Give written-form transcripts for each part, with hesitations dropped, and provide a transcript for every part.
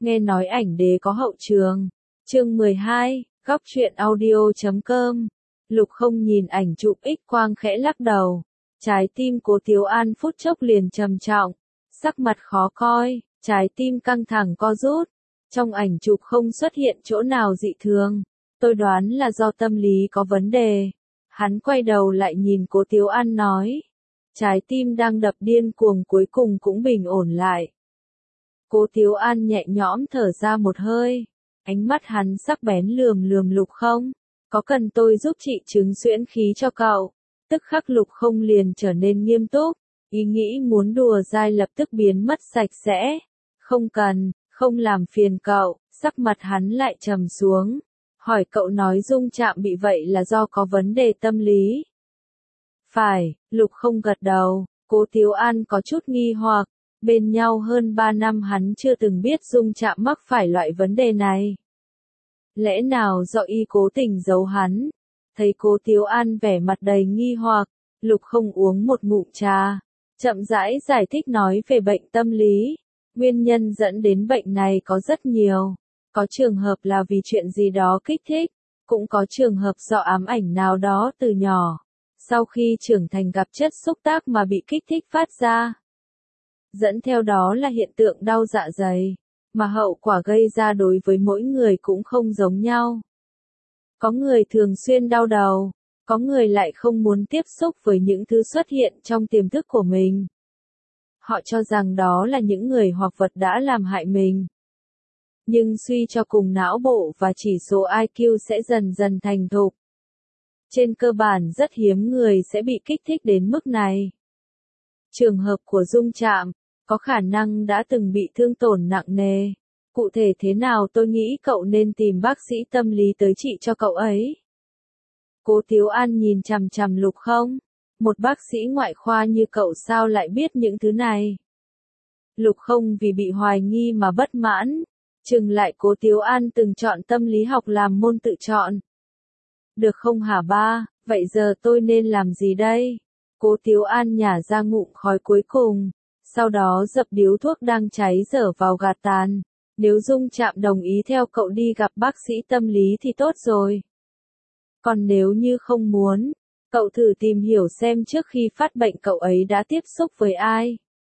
Nghe nói ảnh đế có hậu trường. Chương 12, góc truyện audio.com. Lục Không nhìn ảnh chụp X quang khẽ lắc đầu. Trái tim Cố Tiếu An phút chốc liền trầm trọng, sắc mặt khó coi, trái tim căng thẳng co rút. Trong ảnh chụp không xuất hiện chỗ nào dị thường, tôi đoán là do tâm lý có vấn đề. Hắn quay đầu lại nhìn Cố Tiếu An nói. Trái tim đang đập điên cuồng cuối cùng cũng bình ổn lại. Cố Tiếu An nhẹ nhõm thở ra một hơi, ánh mắt hắn sắc bén lườm lườm Lục Không. Có cần tôi giúp chị trứng xuyễn khí cho cậu? Tức khắc Lục Không liền trở nên nghiêm túc, ý nghĩ muốn đùa dai lập tức biến mất sạch sẽ. Không cần, không làm phiền cậu. Sắc mặt hắn lại trầm xuống, hỏi cậu nói Dung Trạm bị vậy là do có vấn đề tâm lý. Phải, Lục Không gật đầu. Cố Tiếu An có chút nghi hoặc, bên nhau hơn 3 năm hắn chưa từng biết Dung Trạm mắc phải loại vấn đề này. Lẽ nào do y cố tình giấu hắn? Thấy Cố Tiếu An vẻ mặt đầy nghi hoặc, Lục Không uống một ngụm trà, chậm rãi giải thích nói về bệnh tâm lý. Nguyên nhân dẫn đến bệnh này có rất nhiều, có trường hợp là vì chuyện gì đó kích thích, cũng có trường hợp do ám ảnh nào đó từ nhỏ, sau khi trưởng thành gặp chất xúc tác mà bị kích thích phát ra. Dẫn theo đó là hiện tượng đau dạ dày, mà hậu quả gây ra đối với mỗi người cũng không giống nhau. Có người thường xuyên đau đầu, có người lại không muốn tiếp xúc với những thứ xuất hiện trong tiềm thức của mình. Họ cho rằng đó là những người hoặc vật đã làm hại mình. Nhưng suy cho cùng não bộ và chỉ số IQ sẽ dần dần thành thục. Trên cơ bản rất hiếm người sẽ bị kích thích đến mức này. Trường hợp của Dung Trạm, có khả năng đã từng bị thương tổn nặng nề. Cụ thể thế nào tôi nghĩ cậu nên tìm bác sĩ tâm lý tới trị cho cậu ấy. Cố Tiếu An nhìn chằm chằm Lục Không. Một bác sĩ ngoại khoa như cậu sao lại biết những thứ này? Lục Không vì bị hoài nghi mà bất mãn, chừng lại Cố Tiếu An từng chọn tâm lý học làm môn tự chọn. Được không hả ba, vậy giờ tôi nên làm gì đây? Cố Tiếu An nhả ra ngụm khói cuối cùng, sau đó dập điếu thuốc đang cháy dở vào gạt tàn. Nếu Dung Trạm đồng ý theo cậu đi gặp bác sĩ tâm lý thì tốt rồi. Còn nếu như không muốn, cậu thử tìm hiểu xem trước khi phát bệnh cậu ấy đã tiếp xúc với ai.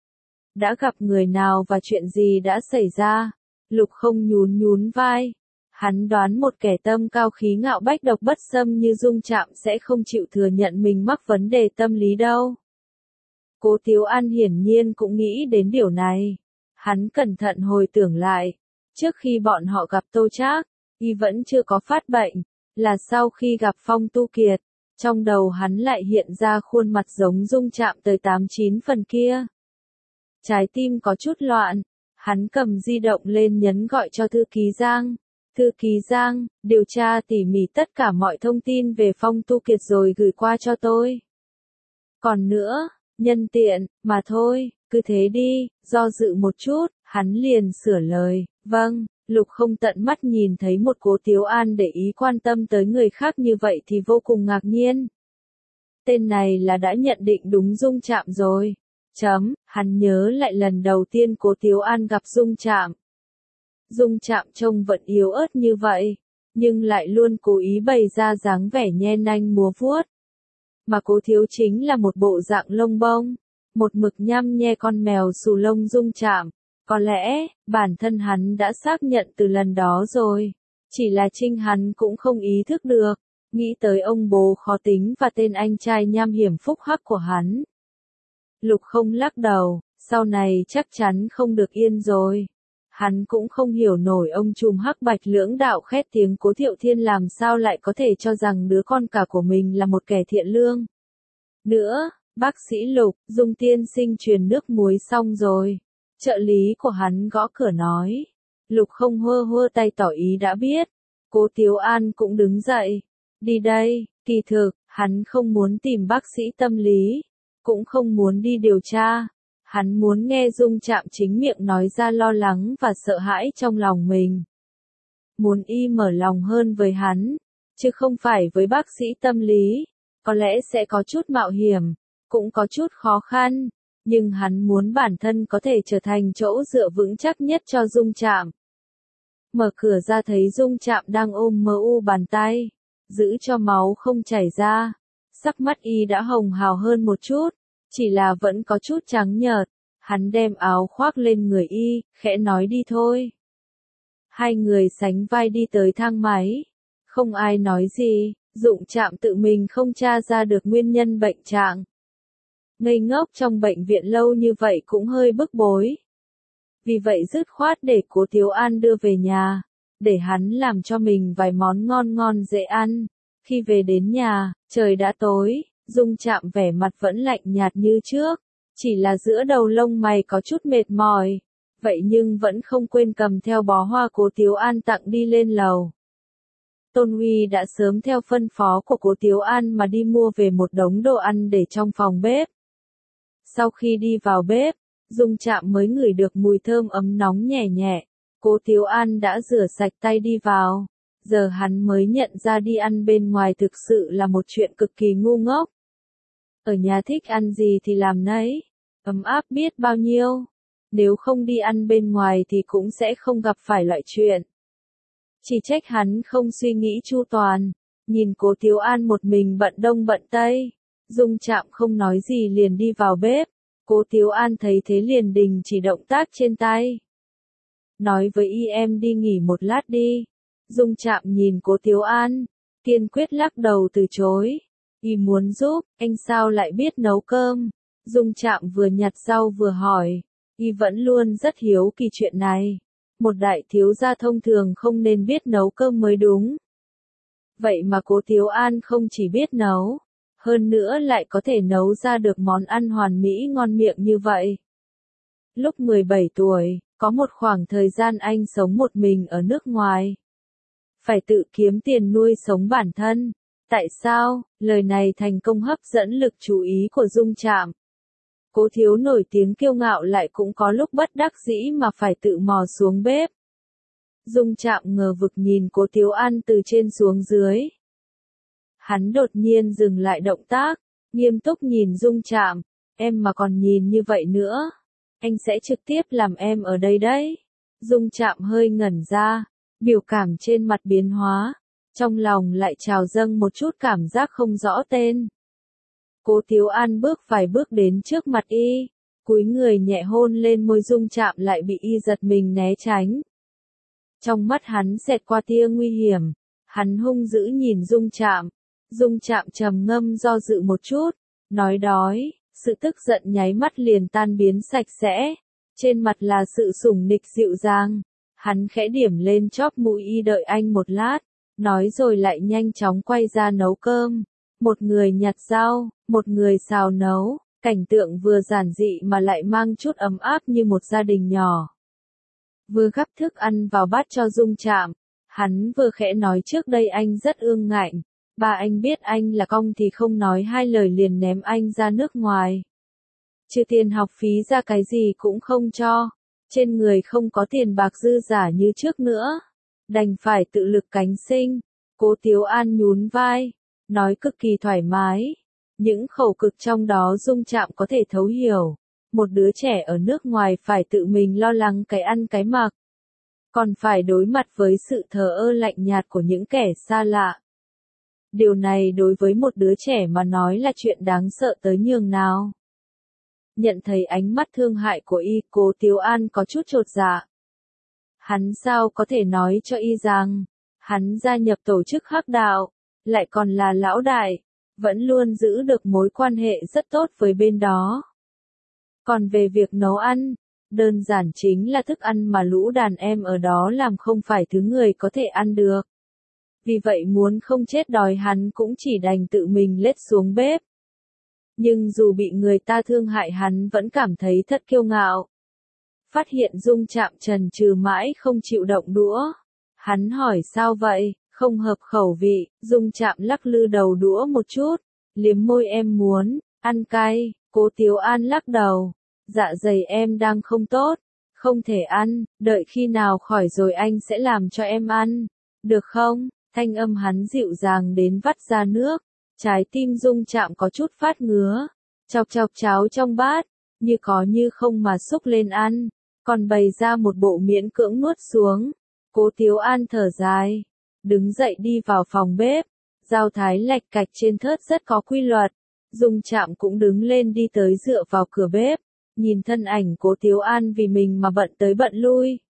Đã gặp người nào và chuyện gì đã xảy ra. Lục Không nhún nhún vai. Hắn đoán một kẻ tâm cao khí ngạo bách độc bất xâm như Dung Trạm sẽ không chịu thừa nhận mình mắc vấn đề tâm lý đâu. Cố Tiếu An hiển nhiên cũng nghĩ đến điều này. Hắn cẩn thận hồi tưởng lại. Trước khi bọn họ gặp Tô Trác, y vẫn chưa có phát bệnh, là sau khi gặp Phong Tu Kiệt. Trong đầu hắn lại hiện ra khuôn mặt giống Dung Trạm tới 89 phần kia. Trái tim có chút loạn, hắn cầm di động lên nhấn gọi cho thư ký Giang. Thư ký Giang, điều tra tỉ mỉ tất cả mọi thông tin về Phong Tu Kiệt rồi gửi qua cho tôi. Còn nữa, nhân tiện, mà thôi, cứ thế đi. Do dự một chút, hắn liền sửa lời, vâng. Lục Không tận mắt nhìn thấy một Cố Tiếu An để ý quan tâm tới người khác như vậy thì vô cùng ngạc nhiên. Tên này là đã nhận định đúng Dung Trạm rồi. Hắn nhớ lại lần đầu tiên Cố Tiếu An gặp Dung Trạm. Dung Trạm trông vẫn yếu ớt như vậy, nhưng lại luôn cố ý bày ra dáng vẻ nhe nanh múa vuốt. Mà Cố Thiếu chính là một bộ dạng lông bông, một mực nhăm nhe con mèo xù lông Dung Trạm. Có lẽ, bản thân hắn đã xác nhận từ lần đó rồi. Chỉ là chính hắn cũng không ý thức được. Nghĩ tới ông bố khó tính và tên anh trai nham hiểm phúc hắc của hắn. Lục Không lắc đầu, sau này chắc chắn không được yên rồi. Hắn cũng không hiểu nổi ông trùm hắc bạch lưỡng đạo khét tiếng Cố Thiệu Thiên làm sao lại có thể cho rằng đứa con cả của mình là một kẻ thiện lương. Nữa, bác sĩ Lục, Dung tiên sinh truyền nước muối xong rồi. Trợ lý của hắn gõ cửa nói. Lục Không hơ hơ tay tỏ ý đã biết. Cố Tiếu An cũng đứng dậy. Đi đây. Kỳ thực, hắn không muốn tìm bác sĩ tâm lý, cũng không muốn đi điều tra. Hắn muốn nghe Dung Trạm chính miệng nói ra lo lắng và sợ hãi trong lòng mình. Muốn y mở lòng hơn với hắn, chứ không phải với bác sĩ tâm lý. Có lẽ sẽ có chút mạo hiểm, cũng có chút khó khăn. Nhưng hắn muốn bản thân có thể trở thành chỗ dựa vững chắc nhất cho Dung Trạm. Mở cửa ra thấy Dung Trạm đang ôm MU bàn tay, giữ cho máu không chảy ra. Sắc mắt y đã hồng hào hơn một chút, chỉ là vẫn có chút trắng nhợt. Hắn đem áo khoác lên người y, khẽ nói đi thôi. Hai người sánh vai đi tới thang máy. Không ai nói gì, Dung Trạm tự mình không tra ra được nguyên nhân bệnh trạng. Ngây ngốc trong bệnh viện lâu như vậy cũng hơi bức bối. Vì vậy dứt khoát để Cố Tiếu An đưa về nhà, để hắn làm cho mình vài món ngon ngon dễ ăn. Khi về đến nhà, trời đã tối, Dung Trạm vẻ mặt vẫn lạnh nhạt như trước, chỉ là giữa đầu lông mày có chút mệt mỏi. Vậy nhưng vẫn không quên cầm theo bó hoa Cố Tiếu An tặng đi lên lầu. Tôn Huy đã sớm theo phân phó của Cố Tiếu An mà đi mua về một đống đồ ăn để trong phòng bếp. Sau khi đi vào bếp, Dung Trạm mới ngửi được mùi thơm ấm nóng nhẹ nhẹ. Cố Tiếu An đã rửa sạch tay đi vào. Giờ hắn mới nhận ra đi ăn bên ngoài thực sự là một chuyện cực kỳ ngu ngốc. Ở nhà thích ăn gì thì làm nấy. Ấm áp biết bao nhiêu. Nếu không đi ăn bên ngoài thì cũng sẽ không gặp phải loại chuyện. Chỉ trách hắn không suy nghĩ chu toàn. Nhìn Cố Tiếu An một mình bận đông bận tây. Dung Trạm không nói gì liền đi vào bếp. Cố Tiếu An thấy thế liền đình chỉ động tác trên tay. Nói với y em đi nghỉ một lát đi. Dung Trạm nhìn Cố Tiếu An, kiên quyết lắc đầu từ chối. Y muốn giúp, anh sao lại biết nấu cơm? Dung Trạm vừa nhặt rau vừa hỏi. Y vẫn luôn rất hiếu kỳ chuyện này. Một đại thiếu gia thông thường không nên biết nấu cơm mới đúng. Vậy mà Cố Tiếu An không chỉ biết nấu, hơn nữa lại có thể nấu ra được món ăn hoàn mỹ ngon miệng như vậy. Lúc 17 tuổi, có một khoảng thời gian anh sống một mình ở nước ngoài. Phải tự kiếm tiền nuôi sống bản thân. Tại sao? Lời này thành công hấp dẫn lực chú ý của Dung Trạm. Cố thiếu nổi tiếng kiêu ngạo lại cũng có lúc bất đắc dĩ mà phải tự mò xuống bếp. Dung Trạm ngờ vực nhìn Cố Tiếu An từ trên xuống dưới. Hắn đột nhiên dừng lại động tác, nghiêm túc nhìn Dung Trạm. Em mà còn nhìn như vậy nữa, anh sẽ trực tiếp làm em ở đây đấy. Dung Trạm hơi ngẩn ra, biểu cảm trên mặt biến hóa, trong lòng lại trào dâng một chút cảm giác không rõ tên. Cố Tiếu An bước vài bước đến trước mặt y, cúi người nhẹ hôn lên môi Dung Trạm lại bị y giật mình né tránh. Trong mắt hắn xẹt qua tia nguy hiểm, hắn hung dữ nhìn Dung Trạm. Dung Trạm trầm ngâm do dự một chút, nói đói, sự tức giận nháy mắt liền tan biến sạch sẽ, trên mặt là sự sủng nịch dịu dàng. Hắn khẽ điểm lên chóp mũi y đợi anh một lát, nói rồi lại nhanh chóng quay ra nấu cơm. Một người nhặt rau, một người xào nấu, cảnh tượng vừa giản dị mà lại mang chút ấm áp như một gia đình nhỏ. Vừa gắp thức ăn vào bát cho Dung Trạm, hắn vừa khẽ nói trước đây anh rất ương ngạnh. Ba anh biết anh là cong thì không nói hai lời liền ném anh ra nước ngoài. Trừ tiền học phí ra cái gì cũng không cho. Trên người không có tiền bạc dư giả như trước nữa. Đành phải tự lực cánh sinh. Cố Tiếu An nhún vai, nói cực kỳ thoải mái. Những khẩu cực trong đó Dung Trạm có thể thấu hiểu. Một đứa trẻ ở nước ngoài phải tự mình lo lắng cái ăn cái mặc. Còn phải đối mặt với sự thờ ơ lạnh nhạt của những kẻ xa lạ. Điều này đối với một đứa trẻ mà nói là chuyện đáng sợ tới nhường nào. Nhận thấy ánh mắt thương hại của y, Cố Tiếu An có chút chột dạ. Hắn sao có thể nói cho y rằng, hắn gia nhập tổ chức hắc đạo, lại còn là lão đại, vẫn luôn giữ được mối quan hệ rất tốt với bên đó. Còn về việc nấu ăn, đơn giản chính là thức ăn mà lũ đàn em ở đó làm không phải thứ người có thể ăn được. Vì vậy muốn không chết đói hắn cũng chỉ đành tự mình lết xuống bếp. Nhưng dù bị người ta thương hại hắn vẫn cảm thấy thật kiêu ngạo. Phát hiện Dung Trạm chần chừ mãi không chịu động đũa. Hắn hỏi sao vậy, không hợp khẩu vị, Dung Trạm lắc lư đầu đũa một chút, liếm môi em muốn, ăn cay, Cố Tiếu An lắc đầu, dạ dày em đang không tốt, không thể ăn, đợi khi nào khỏi rồi anh sẽ làm cho em ăn, được không? Thanh âm hắn dịu dàng đến vắt ra nước, trái tim Dung Trạm có chút phát ngứa, chọc chọc cháo trong bát, như có như không mà xúc lên ăn, còn bày ra một bộ miễn cưỡng nuốt xuống. Cố Tiếu An thở dài, đứng dậy đi vào phòng bếp, dao thái lạch cạch trên thớt rất có quy luật. Dung Trạm cũng đứng lên đi tới dựa vào cửa bếp, nhìn thân ảnh Cố Tiếu An vì mình mà bận tới bận lui.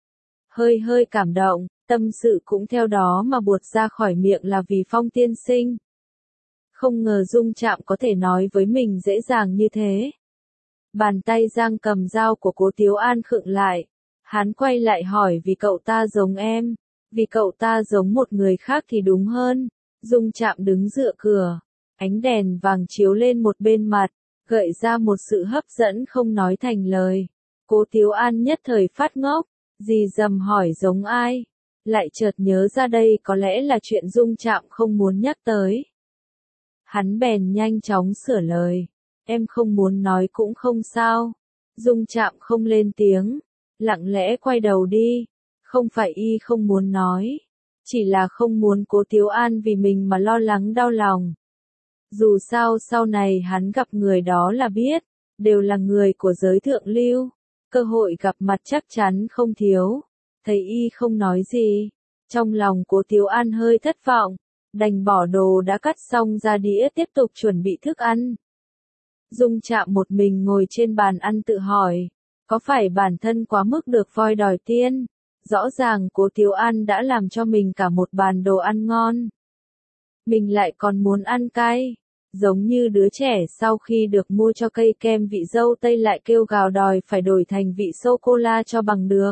Hơi hơi cảm động, tâm sự cũng theo đó mà buột ra khỏi miệng là vì Phong tiên sinh. Không ngờ Dung Trạm có thể nói với mình dễ dàng như thế. Bàn tay giang cầm dao của Cố Tiếu An khựng lại. Hắn quay lại hỏi vì cậu ta giống em, vì cậu ta giống một người khác thì đúng hơn. Dung Trạm đứng dựa cửa, ánh đèn vàng chiếu lên một bên mặt, gợi ra một sự hấp dẫn không nói thành lời. Cố Tiếu An nhất thời phát ngốc, dì dầm hỏi giống ai, lại chợt nhớ ra đây có lẽ là chuyện Dung Trạm không muốn nhắc tới. Hắn bèn nhanh chóng sửa lời, em không muốn nói cũng không sao. Dung Trạm không lên tiếng, lặng lẽ quay đầu đi, không phải y không muốn nói, chỉ là không muốn Cố Tiếu An vì mình mà lo lắng đau lòng. Dù sao sau này hắn gặp người đó là biết, đều là người của giới thượng lưu, cơ hội gặp mặt chắc chắn không thiếu. Thấy y không nói gì, trong lòng Cố Tiếu An hơi thất vọng, đành bỏ đồ đã cắt xong ra đĩa tiếp tục chuẩn bị thức ăn. Dung Trạm một mình ngồi trên bàn ăn tự hỏi, có phải bản thân quá mức được voi đòi tiên? Rõ ràng Cố Tiếu An đã làm cho mình cả một bàn đồ ăn ngon. Mình lại còn muốn ăn cay, giống như đứa trẻ sau khi được mua cho cây kem vị dâu tây lại kêu gào đòi phải đổi thành vị sô-cô-la cho bằng được.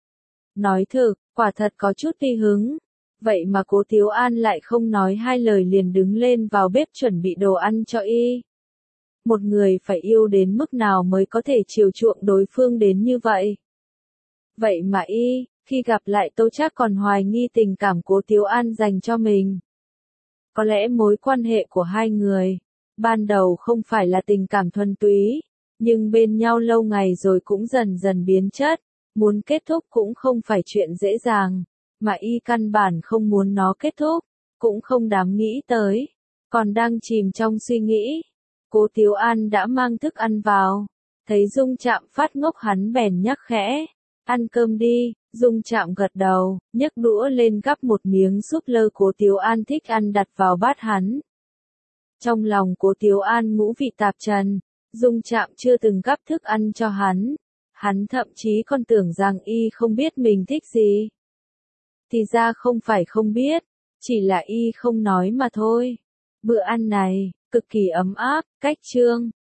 Nói thực, quả thật có chút tùy hứng. Vậy mà Cố Tiếu An lại không nói hai lời liền đứng lên vào bếp chuẩn bị đồ ăn cho y. Một người phải yêu đến mức nào mới có thể chiều chuộng đối phương đến như vậy? Vậy mà y, khi gặp lại Tô Trác còn hoài nghi tình cảm Cố Tiếu An dành cho mình. Có lẽ mối quan hệ của hai người, ban đầu không phải là tình cảm thuần túy, nhưng bên nhau lâu ngày rồi cũng dần dần biến chất, muốn kết thúc cũng không phải chuyện dễ dàng, mà y căn bản không muốn nó kết thúc, cũng không dám nghĩ tới, còn đang chìm trong suy nghĩ. Cố Tiếu An đã mang thức ăn vào, thấy Dung Trạm phát ngốc hắn bèn nhắc khẽ, ăn cơm đi. Dung Trạm gật đầu, nhấc đũa lên gắp một miếng súp lơ Cố Tiếu An thích ăn đặt vào bát hắn. Trong lòng Cố Tiếu An ngũ vị tạp trần, Dung Trạm chưa từng gắp thức ăn cho hắn. Hắn thậm chí còn tưởng rằng y không biết mình thích gì. Thì ra không phải không biết, chỉ là y không nói mà thôi. Bữa ăn này, cực kỳ ấm áp, cách chương.